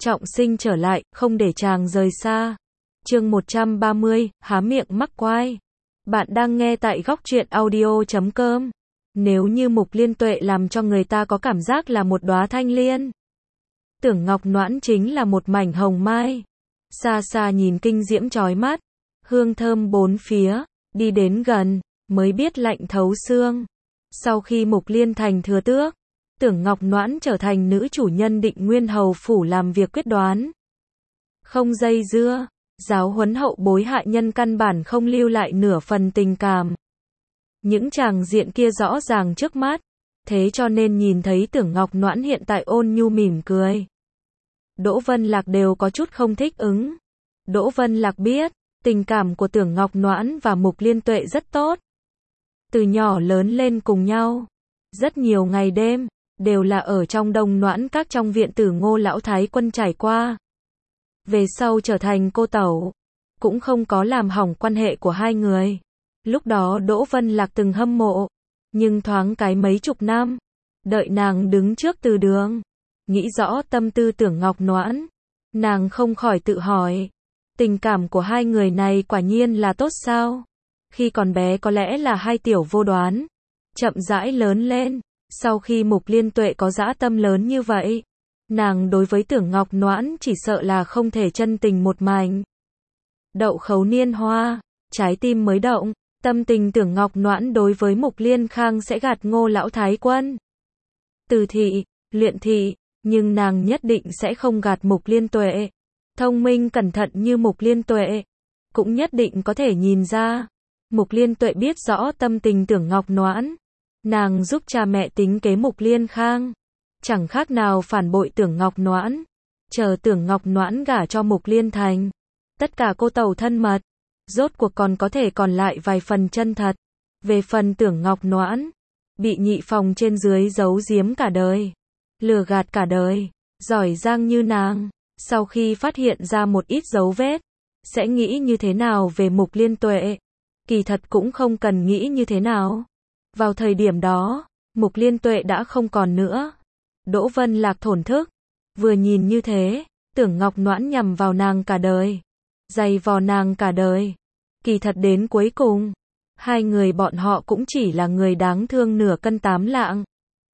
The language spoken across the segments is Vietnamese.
trọng sinh trở lại, không để chàng rời xa. Chương 130, há miệng mắc quai. Bạn đang nghe tại góc truyện audio.com. Nếu như Mục Liên Tuệ làm cho người ta có cảm giác là một đóa thanh liên, Tưởng Ngọc Noãn chính là một mảnh hồng mai. Xa xa nhìn kinh diễm chói mắt, hương thơm bốn phía, đi đến gần, mới biết lạnh thấu xương. Sau khi Mục Liên thành thừa tước, Tưởng Ngọc Noãn trở thành nữ chủ nhân Định Nguyên Hầu Phủ làm việc quyết đoán. Không dây dưa, giáo huấn hậu bối hạ nhân căn bản không lưu lại nửa phần tình cảm. Những tràng diện kia rõ ràng trước mắt, thế cho nên nhìn thấy Tưởng Ngọc Noãn hiện tại ôn nhu mỉm cười, Đỗ Vân Lạc đều có chút không thích ứng. Đỗ Vân Lạc biết, tình cảm của Tưởng Ngọc Noãn và Mục Liên Tuệ rất tốt. Từ nhỏ lớn lên cùng nhau, rất nhiều ngày đêm, đều là ở trong Đông Noãn Các trong viện tử Ngô Lão Thái Quân trải qua. Về sau trở thành cô tẩu, cũng không có làm hỏng quan hệ của hai người. Lúc đó Đỗ Vân Lạc từng hâm mộ, nhưng thoáng cái mấy chục năm, đợi nàng đứng trước từ đường, nghĩ rõ tâm tư Tưởng Ngọc Noãn, nàng không khỏi tự hỏi, tình cảm của hai người này quả nhiên là tốt sao? Khi còn bé có lẽ là hai tiểu vô đoán, chậm rãi lớn lên, sau khi Mục Liên Tuệ có dã tâm lớn như vậy, nàng đối với Tưởng Ngọc Noãn chỉ sợ là không thể chân tình một mảnh. Đậu khấu niên hoa, trái tim mới động, tâm tình Tưởng Ngọc Noãn đối với Mục Liên Khang sẽ gạt Ngô Lão Thái Quân. Từ thị, luyện thị, nhưng nàng nhất định sẽ không gạt Mục Liên Tuệ. Thông minh cẩn thận như Mục Liên Tuệ, cũng nhất định có thể nhìn ra. Mục Liên Tuệ biết rõ tâm tình Tưởng Ngọc Noãn, nàng giúp cha mẹ tính kế Mục Liên Khang, chẳng khác nào phản bội Tưởng Ngọc Noãn. Chờ Tưởng Ngọc Noãn gả cho Mục Liên Thành, tất cả cô tàu thân mật, rốt cuộc còn có thể còn lại vài phần chân thật. Về phần Tưởng Ngọc Noãn, bị nhị phòng trên dưới giấu giếm cả đời, lừa gạt cả đời, giỏi giang như nàng, sau khi phát hiện ra một ít dấu vết, sẽ nghĩ như thế nào về Mục Liên Tuệ? Kỳ thật cũng không cần nghĩ như thế nào. Vào thời điểm đó, Mục Liên Tuệ đã không còn nữa. Đỗ Vân Lạc thổn thức, vừa nhìn như thế, Tưởng Ngọc Noãn nhằm vào nàng cả đời, giày vò nàng cả đời. Kỳ thật đến cuối cùng, hai người bọn họ cũng chỉ là người đáng thương nửa cân tám lạng.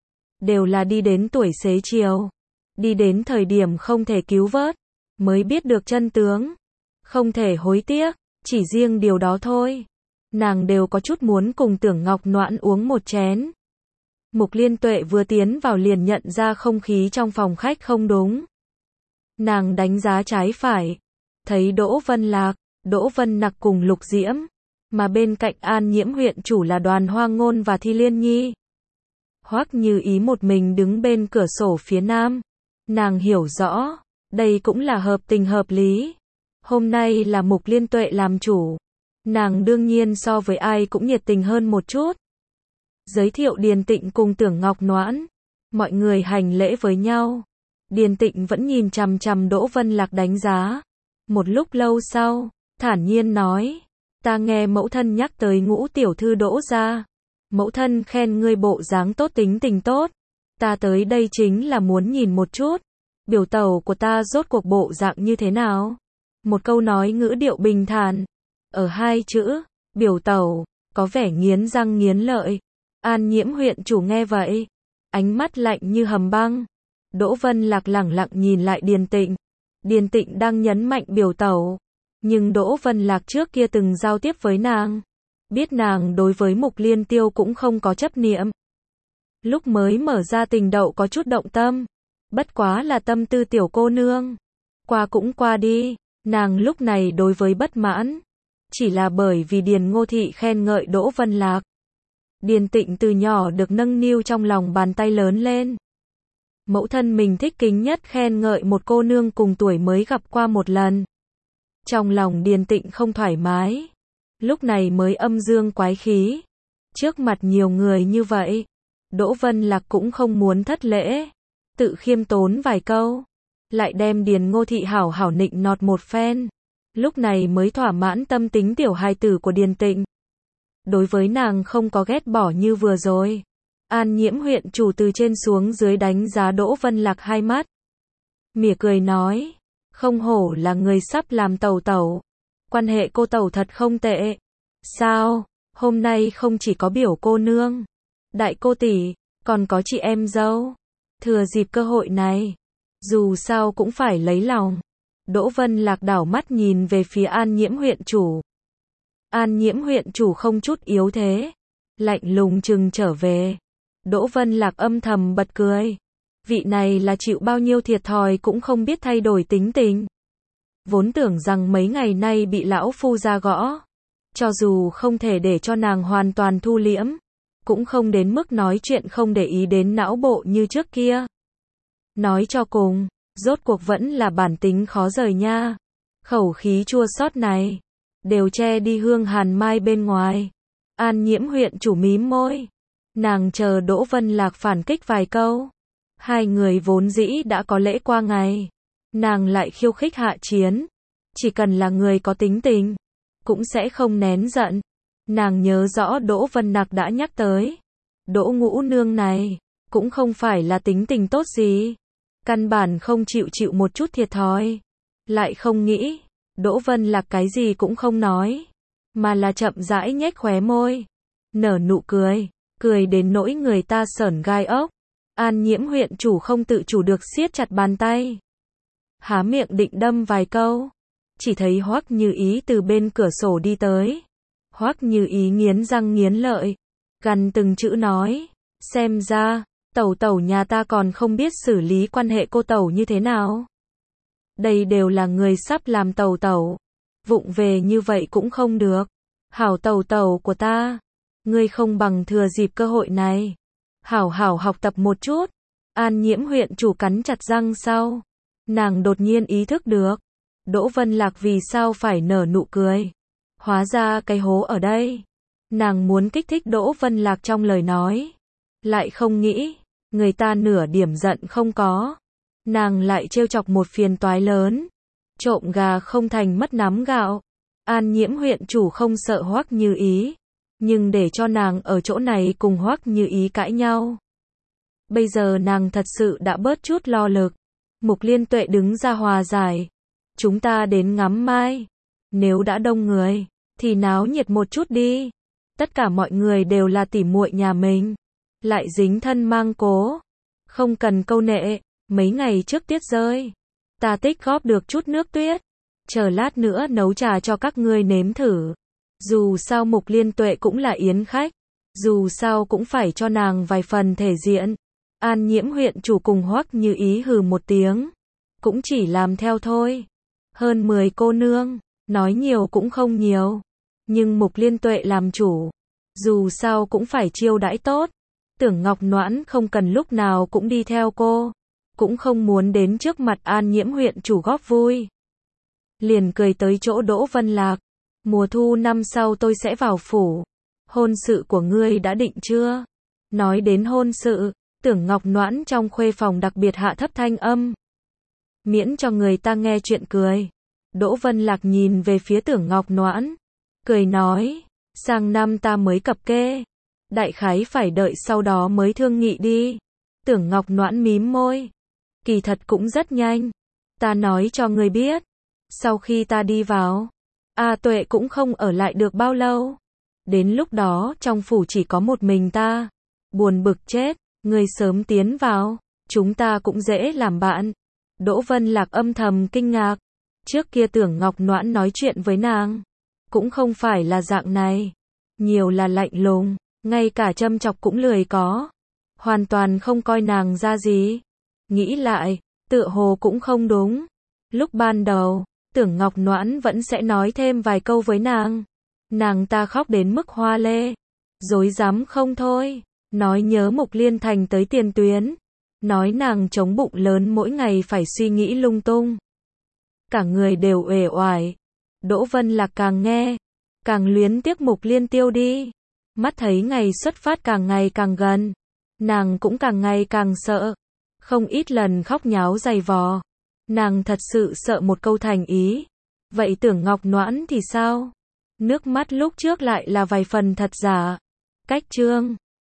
Đều là đi đến tuổi xế chiều, đi đến thời điểm không thể cứu vớt, mới biết được chân tướng. Không thể hối tiếc, chỉ riêng điều đó thôi. Nàng đều có chút muốn cùng Tưởng Ngọc Noãn uống một chén. Mục Liên Tuệ vừa tiến vào liền nhận ra không khí trong phòng khách không đúng. Nàng đánh giá trái phải, thấy Đỗ Vân Lạc, Đỗ Vân Nặc cùng Lục Diễm, mà bên cạnh An Nhiễm huyện chủ là Đoàn Hoa Ngôn và Thi Liên Nhi. Hoắc Như Ý một mình đứng bên cửa sổ phía nam. Nàng hiểu rõ, đây cũng là hợp tình hợp lý. Hôm nay là Mục Liên Tuệ làm chủ, nàng đương nhiên so với ai cũng nhiệt tình hơn một chút. Giới thiệu Điền Tịnh cùng Tưởng Ngọc Noãn, mọi người hành lễ với nhau. Điền Tịnh vẫn nhìn chằm chằm Đỗ Vân Lạc đánh giá. Một lúc lâu sau, thản nhiên nói, ta nghe mẫu thân nhắc tới Ngũ tiểu thư Đỗ gia. Mẫu thân khen ngươi bộ dáng tốt, tính tình tốt. Ta tới đây chính là muốn nhìn một chút, biểu tẩu của ta rốt cuộc bộ dạng như thế nào. Một câu nói ngữ điệu bình thản, ở hai chữ, biểu tẩu, có vẻ nghiến răng nghiến lợi. An Nhiễm huyện chủ nghe vậy, ánh mắt lạnh như hầm băng. Đỗ Vân Lạc lẳng lặng nhìn lại Điền Tịnh. Điền Tịnh đang nhấn mạnh biểu tẩu, nhưng Đỗ Vân Lạc trước kia từng giao tiếp với nàng, biết nàng đối với Mục Liên Tiêu cũng không có chấp niệm. Lúc mới mở ra tình đậu có chút động tâm, bất quá là tâm tư tiểu cô nương, qua cũng qua đi. Nàng lúc này đối với bất mãn, chỉ là bởi vì Điền Ngô Thị khen ngợi Đỗ Vân Lạc. Điền Tịnh từ nhỏ được nâng niu trong lòng bàn tay lớn lên. Mẫu thân mình thích kính nhất khen ngợi một cô nương cùng tuổi mới gặp qua một lần. Trong lòng Điền Tịnh không thoải mái, lúc này mới âm dương quái khí. Trước mặt nhiều người như vậy, Đỗ Vân Lạc cũng không muốn thất lễ, tự khiêm tốn vài câu, lại đem Điền Ngô Thị hảo hảo nịnh nọt một phen. Lúc này mới thỏa mãn tâm tính tiểu hài tử của Điền Tịnh. Đối với nàng không có ghét bỏ như vừa rồi. An Nhiễm huyện chủ từ trên xuống dưới đánh giá Đỗ Vân Lạc hai mắt. mỉa cười nói, không hổ là người sắp làm tẩu tẩu. Quan hệ cô tẩu thật không tệ. Sao, hôm nay không chỉ có biểu cô nương, đại cô tỷ, còn có chị em dâu. Thừa dịp cơ hội này, dù sao cũng phải lấy lòng. Đỗ Vân Lạc đảo mắt nhìn về phía An Nhiễm huyện chủ. An Nhiễm huyện chủ không chút yếu thế, lạnh lùng chừng trở về. Đỗ Vân Lạc âm thầm bật cười. Vị này là chịu bao nhiêu thiệt thòi cũng không biết thay đổi tính tình. Vốn tưởng rằng mấy ngày nay bị lão phu ra gõ, cho dù không thể để cho nàng hoàn toàn thu liễm, cũng không đến mức nói chuyện không để ý đến não bộ như trước kia. Nói cho cùng, rốt cuộc vẫn là bản tính khó rời nha. Khẩu khí chua xót này, đều che đi hương hàn mai bên ngoài. An Nhiễm huyện chủ mím môi. Nàng chờ Đỗ Vân Lạc phản kích vài câu. Hai người vốn dĩ đã có lễ qua ngày. Nàng lại khiêu khích hạ chiến. Chỉ cần là người có tính tình, cũng sẽ không nén giận. Nàng nhớ rõ Đỗ Vân Lạc đã nhắc tới. Đỗ ngũ nương này, cũng không phải là tính tình tốt gì. Căn bản không chịu một chút thiệt thòi. Lại không nghĩ, Đỗ Vân Lạc cái gì cũng không nói, mà là chậm rãi nhếch khóe môi, nở nụ cười, cười đến nỗi người ta sởn gai ốc. An Nhiễm huyện chủ không tự chủ được siết chặt bàn tay. Há miệng định đâm vài câu, chỉ thấy Hoắc Như Ý từ bên cửa sổ đi tới. Hoắc Như Ý nghiến răng nghiến lợi, gằn từng chữ nói, xem ra, tẩu tẩu nhà ta còn không biết xử lý quan hệ cô tẩu như thế nào. Đây đều là người sắp làm tẩu tẩu, vụng về như vậy cũng không được. Hảo tẩu tẩu của ta, ngươi không bằng thừa dịp cơ hội này, hảo hảo học tập một chút. An Nhiễm huyện chủ cắn chặt răng sau, nàng đột nhiên ý thức được, Đỗ Vân Lạc vì sao phải nở nụ cười. Hóa ra cái hố ở đây. Nàng muốn kích thích Đỗ Vân Lạc trong lời nói, lại không nghĩ, người ta nửa điểm giận không có. Nàng lại trêu chọc một phiền toái lớn. Trộm gà không thành mất nắm gạo. An Nhiễm huyện chủ không sợ Hoắc Như Ý, nhưng để cho nàng ở chỗ này cùng Hoắc Như Ý cãi nhau. Bây giờ nàng thật sự đã bớt chút lo lực. Mục Liên Tuệ đứng ra hòa giải. Chúng ta đến ngắm mai. Nếu đã đông người, thì náo nhiệt một chút đi. Tất cả mọi người đều là tỉ muội nhà mình, lại dính thân mang cố. Không cần câu nệ, mấy ngày trước tuyết rơi, ta tích góp được chút nước tuyết. Chờ lát nữa nấu trà cho các ngươi nếm thử. Dù sao Mục Liên Tuệ cũng là yến khách, dù sao cũng phải cho nàng vài phần thể diện. An Nhiễm huyện chủ cùng Hoắc Như Ý hừ một tiếng, cũng chỉ làm theo thôi. Hơn 10 cô nương, nói nhiều cũng không nhiều, nhưng Mục Liên Tuệ làm chủ, dù sao cũng phải chiêu đãi tốt. Tưởng Ngọc Noãn không cần lúc nào cũng đi theo cô, cũng không muốn đến trước mặt An Nhiễm huyện chủ góp vui. Liền cười tới chỗ Đỗ Vân Lạc, mùa thu năm sau tôi sẽ vào phủ. Hôn sự của ngươi đã định chưa? Nói đến hôn sự, Tưởng Ngọc Noãn trong khuê phòng đặc biệt hạ thấp thanh âm, miễn cho người ta nghe chuyện cười. Đỗ Vân Lạc nhìn về phía Tưởng Ngọc Noãn, cười nói, sang năm ta mới cập kê, đại khái phải đợi sau đó mới thương nghị đi. Tưởng Ngọc Noãn mím môi, kỳ thật cũng rất nhanh, ta nói cho ngươi biết, sau khi ta đi vào, A Tuệ cũng không ở lại được bao lâu. Đến lúc đó trong phủ chỉ có một mình ta, buồn bực chết, ngươi sớm tiến vào, chúng ta cũng dễ làm bạn. Đỗ Vân Lạc âm thầm kinh ngạc, trước kia Tưởng Ngọc Noãn nói chuyện với nàng, cũng không phải là dạng này, nhiều là lạnh lùng, ngay cả châm chọc cũng lười có, hoàn toàn không coi nàng ra gì. Nghĩ lại, tựa hồ cũng không đúng. Lúc ban đầu, Tưởng Ngọc Noãn vẫn sẽ nói thêm vài câu với nàng ta khóc đến mức hoa lê, rối rắm không thôi, nói nhớ Mục Liên Thành tới tiền tuyến, nói nàng chống bụng lớn mỗi ngày phải suy nghĩ lung tung. Cả người đều uể oải. Đỗ Vân Lạc càng nghe, càng luyến tiếc Mục Liên Tiêu đi. Mắt thấy ngày xuất phát càng ngày càng gần, nàng cũng càng ngày càng sợ. Không ít lần khóc nháo giày vò. Nàng thật sự sợ một câu thành ý. Vậy Tưởng Ngọc Noãn thì sao? Nước mắt lúc trước lại là vài phần thật giả. Cách chương